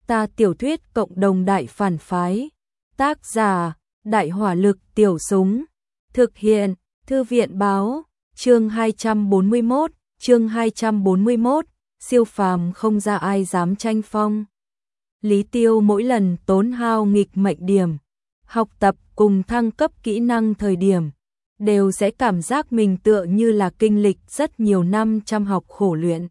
Ta tiểu thuyết cộng đồng đại phản phái. Tác giả: Đại hỏa lực tiểu súng. Thực hiện: Thư viện báo. Chương 241, siêu phàm không ra ai dám tranh phong. Lý Tiêu mỗi lần tốn hao nghịch mệnh điểm, học tập cùng thăng cấp kỹ năng thời điểm, đều sẽ cảm giác mình tựa như là kinh lịch rất nhiều năm chăm học khổ luyện.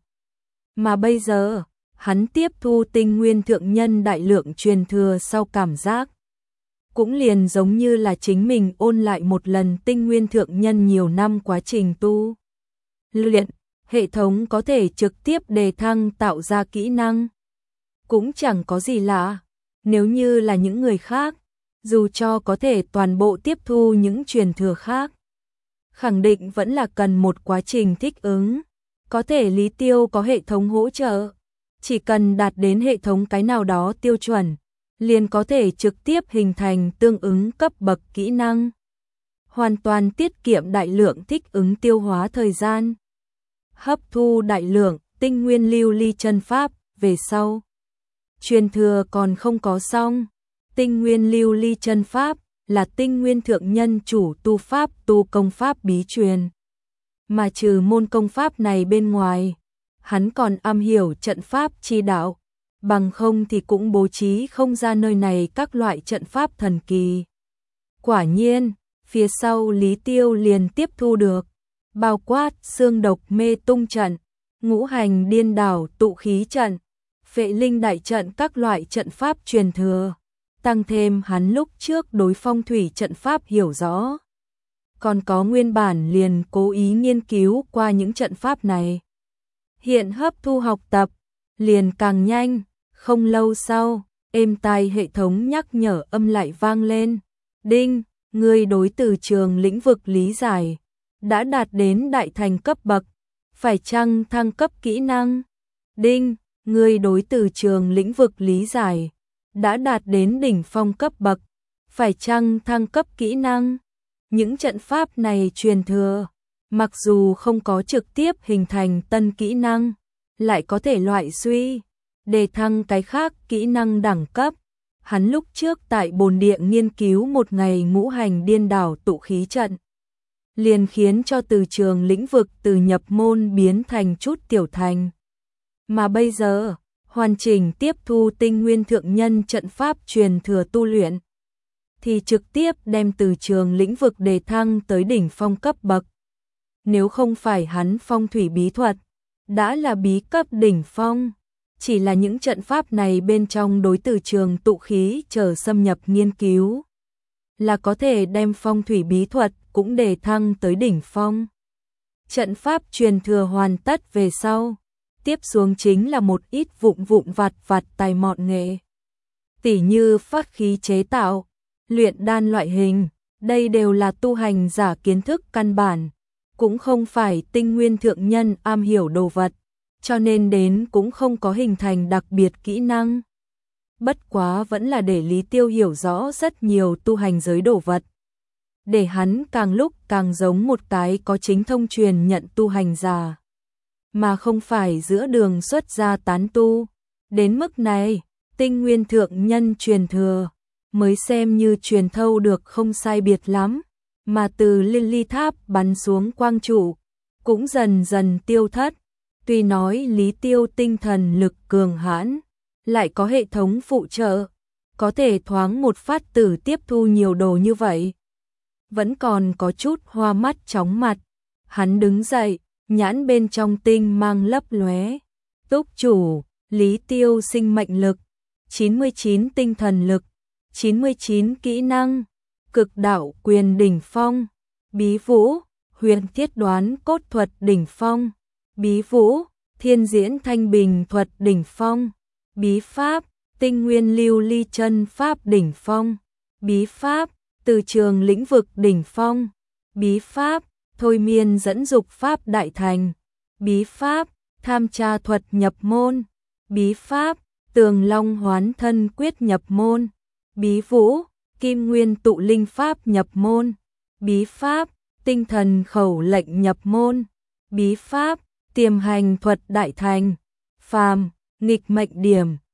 Mà bây giờ, hắn tiếp thu tinh nguyên thượng nhân đại lượng truyền thừa sau cảm giác, cũng liền giống như là chính mình ôn lại một lần tinh nguyên thượng nhân nhiều năm quá trình tu luyện, hệ thống có thể trực tiếp đề thăng tạo ra kỹ năng. Cũng chẳng có gì lạ, nếu như là những người khác, dù cho có thể toàn bộ tiếp thu những truyền thừa khác, khẳng định vẫn là cần một quá trình thích ứng. Có thể Lý Tiêu có hệ thống hỗ trợ, chỉ cần đạt đến hệ thống cái nào đó tiêu chuẩn, liền có thể trực tiếp hình thành tương ứng cấp bậc kỹ năng, hoàn toàn tiết kiệm đại lượng thích ứng tiêu hóa thời gian. Hấp thu đại lượng tinh nguyên lưu ly chân pháp về sau, truyền thừa còn không có xong. Tinh nguyên lưu ly chân pháp là tinh nguyên thượng nhân chủ tu pháp tu công pháp bí truyền, mà trừ môn công pháp này bên ngoài, hắn còn am hiểu trận pháp chi đạo, bằng không thì cũng bố trí không ra nơi này các loại trận pháp thần kỳ. Quả nhiên, phía sau Lý Tiêu liền tiếp thu được, bao quát xương độc mê tung trận, ngũ hành điên đảo tụ khí trận, phệ linh đại trận các loại trận pháp truyền thừa, tăng thêm hắn lúc trước đối phong thủy trận pháp hiểu rõ. Còn có nguyên bản liền cố ý nghiên cứu qua những trận pháp này. Hiện hấp thu học tập, liền càng nhanh, không lâu sau, êm tai hệ thống nhắc nhở âm lại vang lên. Đinh, người đối từ trường lĩnh vực lý giải, đã đạt đến đại thành cấp bậc, phải chăng thăng cấp kỹ năng? Đinh, người đối từ trường lĩnh vực lý giải, đã đạt đến đỉnh phong cấp bậc, phải chăng thăng cấp kỹ năng? Những trận pháp này truyền thừa, mặc dù không có trực tiếp hình thành tân kỹ năng, lại có thể loại suy, đề thăng cái khác kỹ năng đẳng cấp. Hắn lúc trước tại bồn địa nghiên cứu một ngày ngũ hành điên đảo tụ khí trận, liền khiến cho từ trường lĩnh vực từ nhập môn biến thành chút tiểu thành. Mà bây giờ, hoàn chỉnh tiếp thu tinh nguyên thượng nhân trận pháp truyền thừa tu luyện, thì trực tiếp đem từ trường lĩnh vực đề thăng tới đỉnh phong cấp bậc. Nếu không phải hắn phong thủy bí thuật, đã là bí cấp đỉnh phong, chỉ là những trận pháp này bên trong đối từ trường tụ khí chờ xâm nhập nghiên cứu, là có thể đem phong thủy bí thuật cũng đề thăng tới đỉnh phong. Trận pháp truyền thừa hoàn tất về sau, tiếp xuống chính là một ít vụn vặt tài mọn nghệ. Tỉ như pháp khí chế tạo, luyện đan loại hình, đây đều là tu hành giả kiến thức căn bản, cũng không phải tinh nguyên thượng nhân am hiểu đồ vật, cho nên đến cũng không có hình thành đặc biệt kỹ năng. Bất quá vẫn là để Lý Tiêu hiểu rõ rất nhiều tu hành giới đồ vật, để hắn càng lúc càng giống một cái có chính thông truyền nhận tu hành giả, mà không phải giữa đường xuất gia tán tu. Đến mức này, tinh nguyên thượng nhân truyền thừa mới xem như truyền thâu được không sai biệt lắm, mà từ liên ly tháp bắn xuống quang trụ cũng dần dần tiêu thất. Tuy nói Lý Tiêu tinh thần lực cường hãn, lại có hệ thống phụ trợ, có thể thoáng một phát tử tiếp thu nhiều đồ như vậy, vẫn còn có chút hoa mắt chóng mặt. Hắn đứng dậy, nhãn bên trong tinh mang lấp lóe. Túc chủ, Lý Tiêu sinh mệnh lực, 99 tinh thần lực, 99 kỹ năng, cực đạo quyền đỉnh phong, bí vũ, huyền thiết đoán cốt thuật đỉnh phong, bí vũ, thiên diễn thanh bình thuật đỉnh phong, bí pháp, tinh nguyên lưu ly chân pháp đỉnh phong, bí pháp, từ trường lĩnh vực đỉnh phong, bí pháp, thôi miên dẫn dục pháp đại thành, bí pháp, tham tra thuật nhập môn, bí pháp, tường long hoán thân quyết nhập môn, bí vũ, kim nguyên tụ linh pháp nhập môn, bí pháp, tinh thần khẩu lệnh nhập môn, bí pháp, tiềm hành thuật đại thành, phàm, nghịch mệnh điểm,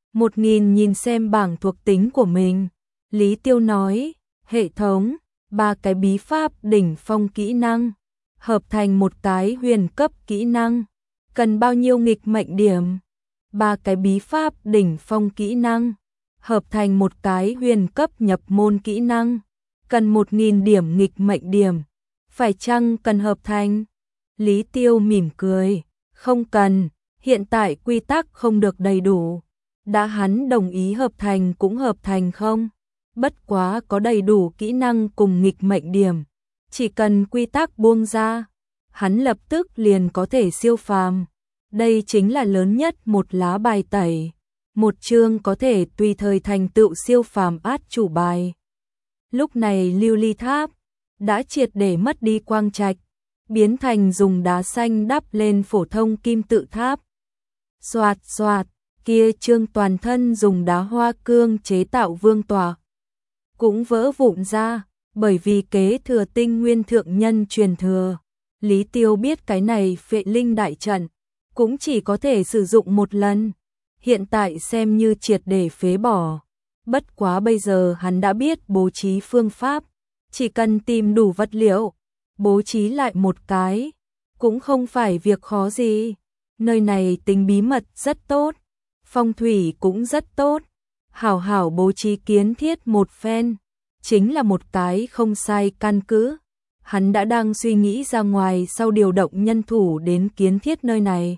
1000 nhìn xem bảng thuộc tính của mình. Lý Tiêu nói, hệ thống, 3 cái bí pháp đỉnh phong kỹ năng, hợp thành một cái huyền cấp kỹ năng, cần bao nhiêu nghịch mệnh điểm? 3 cái bí pháp đỉnh phong kỹ năng, hợp thành một cái huyền cấp nhập môn kỹ năng, cần 1000 điểm nghịch mệnh điểm, phải chăng cần hợp thành? Lý Tiêu mỉm cười, không cần, hiện tại quy tắc không được đầy đủ. Đã hắn đồng ý hợp thành cũng hợp thành không? Bất quá có đầy đủ kỹ năng cùng nghịch mệnh điểm, chỉ cần quy tắc buông ra, hắn lập tức liền có thể siêu phàm. Đây chính là lớn nhất một lá bài tẩy, một chương có thể tùy thời thành tựu siêu phàm át chủ bài. Lúc này Lưu Ly Tháp đã triệt để mất đi quang trạch, biến thành dùng đá xanh đắp lên phổ thông kim tự tháp. Xoạt xoạt, kia chương toàn thân dùng đá hoa cương chế tạo vương tòa cũng vỡ vụn ra, bởi vì kế thừa tinh nguyên thượng nhân truyền thừa. Lý Tiêu biết cái này phệ linh đại trận cũng chỉ có thể sử dụng một lần, hiện tại xem như triệt để phế bỏ. Bất quá bây giờ hắn đã biết bố trí phương pháp, chỉ cần tìm đủ vật liệu, bố trí lại một cái, cũng không phải việc khó gì. Nơi này tính bí mật rất tốt, phong thủy cũng rất tốt, hảo hảo bố trí kiến thiết một phen, chính là một cái không sai căn cứ. Hắn đã đang suy nghĩ ra ngoài sau điều động nhân thủ đến kiến thiết nơi này,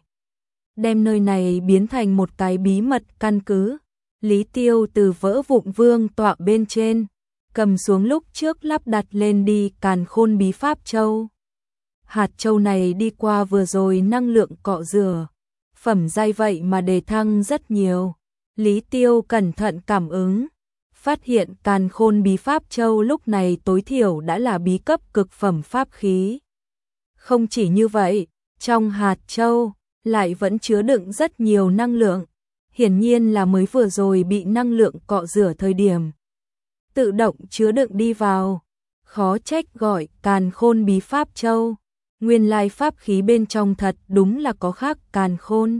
đem nơi này biến thành một cái bí mật căn cứ. Lý Tiêu từ vỡ vụn vương tọa bên trên cầm xuống lúc trước lắp đặt lên đi càn khôn bí pháp châu. Hạt châu này đi qua vừa rồi năng lượng cọ rửa, phẩm giai vậy mà đề thăng rất nhiều. Lý Tiêu cẩn thận cảm ứng, phát hiện càn khôn bí pháp châu lúc này tối thiểu đã là bí cấp cực phẩm pháp khí. Không chỉ như vậy, trong hạt châu lại vẫn chứa đựng rất nhiều năng lượng, hiển nhiên là mới vừa rồi bị năng lượng cọ rửa thời điểm tự động chứa đựng đi vào. Khó trách gọi càn khôn bí pháp châu, nguyên lai pháp khí bên trong thật đúng là có khác càn khôn.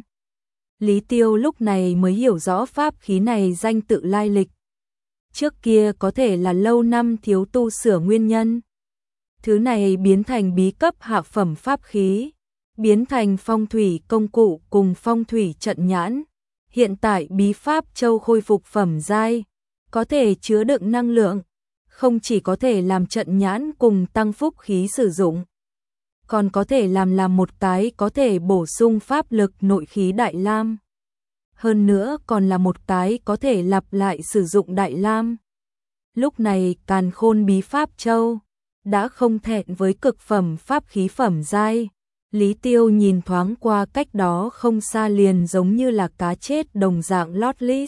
Lý Tiêu lúc này mới hiểu rõ pháp khí này danh tự lai lịch. Trước kia có thể là lâu năm thiếu tu sửa nguyên nhân. Thứ này biến thành bí cấp hạ phẩm pháp khí, biến thành phong thủy công cụ cùng phong thủy trận nhãn. Hiện tại bí pháp châu khôi phục phẩm giai, có thể chứa đựng năng lượng, không chỉ có thể làm trận nhãn cùng tăng phúc khí sử dụng, còn có thể làm một cái có thể bổ sung pháp lực nội khí đại lam. Hơn nữa còn là một cái có thể lặp lại sử dụng đại lam. Lúc này càn khôn bí pháp châu đã không thẹn với cực phẩm pháp khí phẩm giai. Lý Tiêu nhìn thoáng qua cách đó không xa liền giống như là cá chết đồng dạng Lotlis.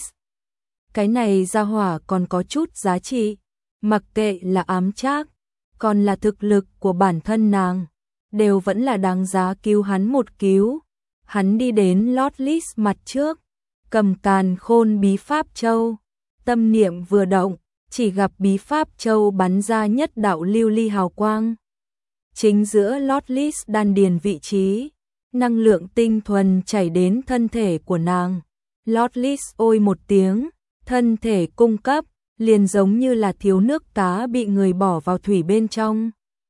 Cái này ra hỏa còn có chút giá trị, mặc kệ là ám trác, còn là thực lực của bản thân nàng, đều vẫn là đáng giá cứu hắn một cứu. Hắn đi đến Lotlis mặt trước, cầm càn khôn bí pháp châu, tâm niệm vừa động, chỉ gặp bí pháp châu bắn ra nhất đạo lưu ly hào quang. Chính giữa Lotlis đan điền vị trí, năng lượng tinh thuần chảy đến thân thể của nàng. Lotlis ôi một tiếng, thân thể cung cấp, liền giống như là thiếu nước cá bị người bỏ vào thủy bên trong.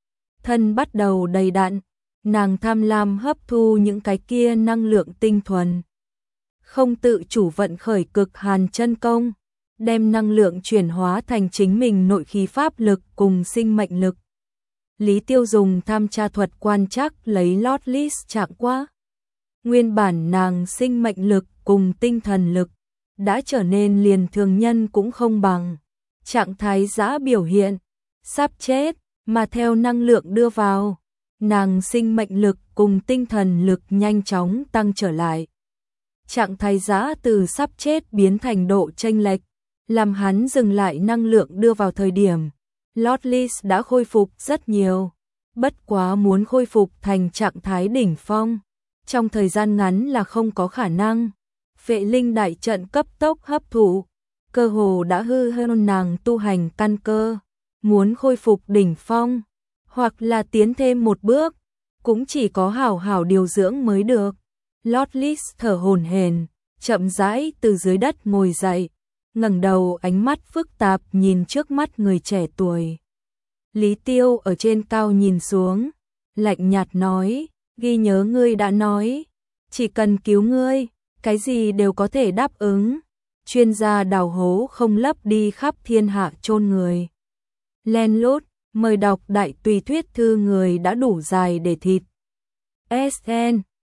Thân bắt đầu đầy đặn, nàng tham lam hấp thu những cái kia năng lượng tinh thuần. Không tự chủ vận khởi cực hàn chân công, đem năng lượng chuyển hóa thành chính mình nội khí pháp lực cùng sinh mệnh lực. Lý Tiêu dùng tham tra thuật quan trắc lấy Lotlis trạng quá. Nguyên bản nàng sinh mệnh lực cùng tinh thần lực đã trở nên liền thường nhân cũng không bằng. Trạng thái giã biểu hiện, sắp chết, mà theo năng lượng đưa vào, nàng sinh mệnh lực cùng tinh thần lực nhanh chóng tăng trở lại. Trạng thái giã từ sắp chết biến thành độ chênh lệch, làm hắn dừng lại năng lượng đưa vào thời điểm. Lotlis đã khôi phục rất nhiều, bất quá muốn khôi phục thành trạng thái đỉnh phong, trong thời gian ngắn là không có khả năng. Phệ linh đại trận cấp tốc hấp thụ, cơ hồ đã hư hơn nàng tu hành căn cơ, muốn khôi phục đỉnh phong, hoặc là tiến thêm một bước, cũng chỉ có hảo hảo điều dưỡng mới được. Lotlis thở hổn hển, chậm rãi từ dưới đất ngồi dậy, ngẩng đầu ánh mắt phức tạp nhìn trước mắt người trẻ tuổi. Lý Tiêu ở trên cao nhìn xuống, lạnh nhạt nói, ghi nhớ ngươi đã nói, chỉ cần cứu ngươi, cái gì đều có thể đáp ứng. Chuyên gia đào hố không lấp đi khắp thiên hạ chôn người. Len lút, mời đọc đại tùy thuyết thư người đã đủ dài để thịt. SN